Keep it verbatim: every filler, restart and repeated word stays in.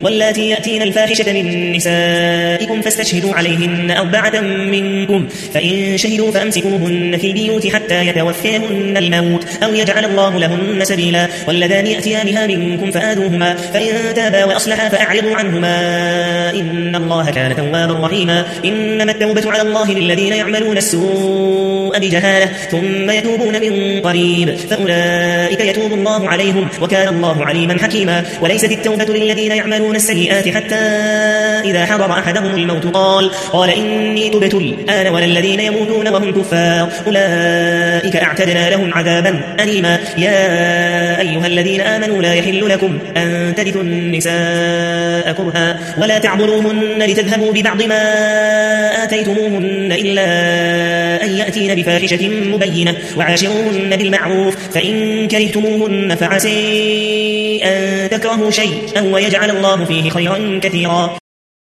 واللاتي يأتين الفاحشة من نسائكم فاستشهدوا عليهن أربعة منكم فإن شهدوا فأمسكوهن في البيوت حتى يتوفيهن الموت أو يجعل الله لهن سبيلا واللذان يأتيانها منكم فآذوهما فإن تابا وأصلحا فأعرضوا عنهما إن الله كان توابا رحيما إنما التوبة على الله للذين يعملون السوء بجهالة ثم يتوبون من قريب فأولئك يتوب الله عليهم وكان الله عليما حكيما وليست التوبة للذين يعملون السيئات حتى إذا حضر أحدهم الموت قال قال إني تبت الآن ولا الذين يموتون وهم كفار أولئك أعتدنا لهم عذابا أليما يا أيها الذين آمنوا لا يحل لكم أن ترثوا النساء كرها ولا تعبروهن لتذهبوا ببعض ما آتيتموهن إلا أن يأتين بفاحشة مبينة وعاشروهن بالمعروف فإن كرهتموهن فعسي أن تكرهوا شيئا ويجعل الله فيه خيرا كثيرا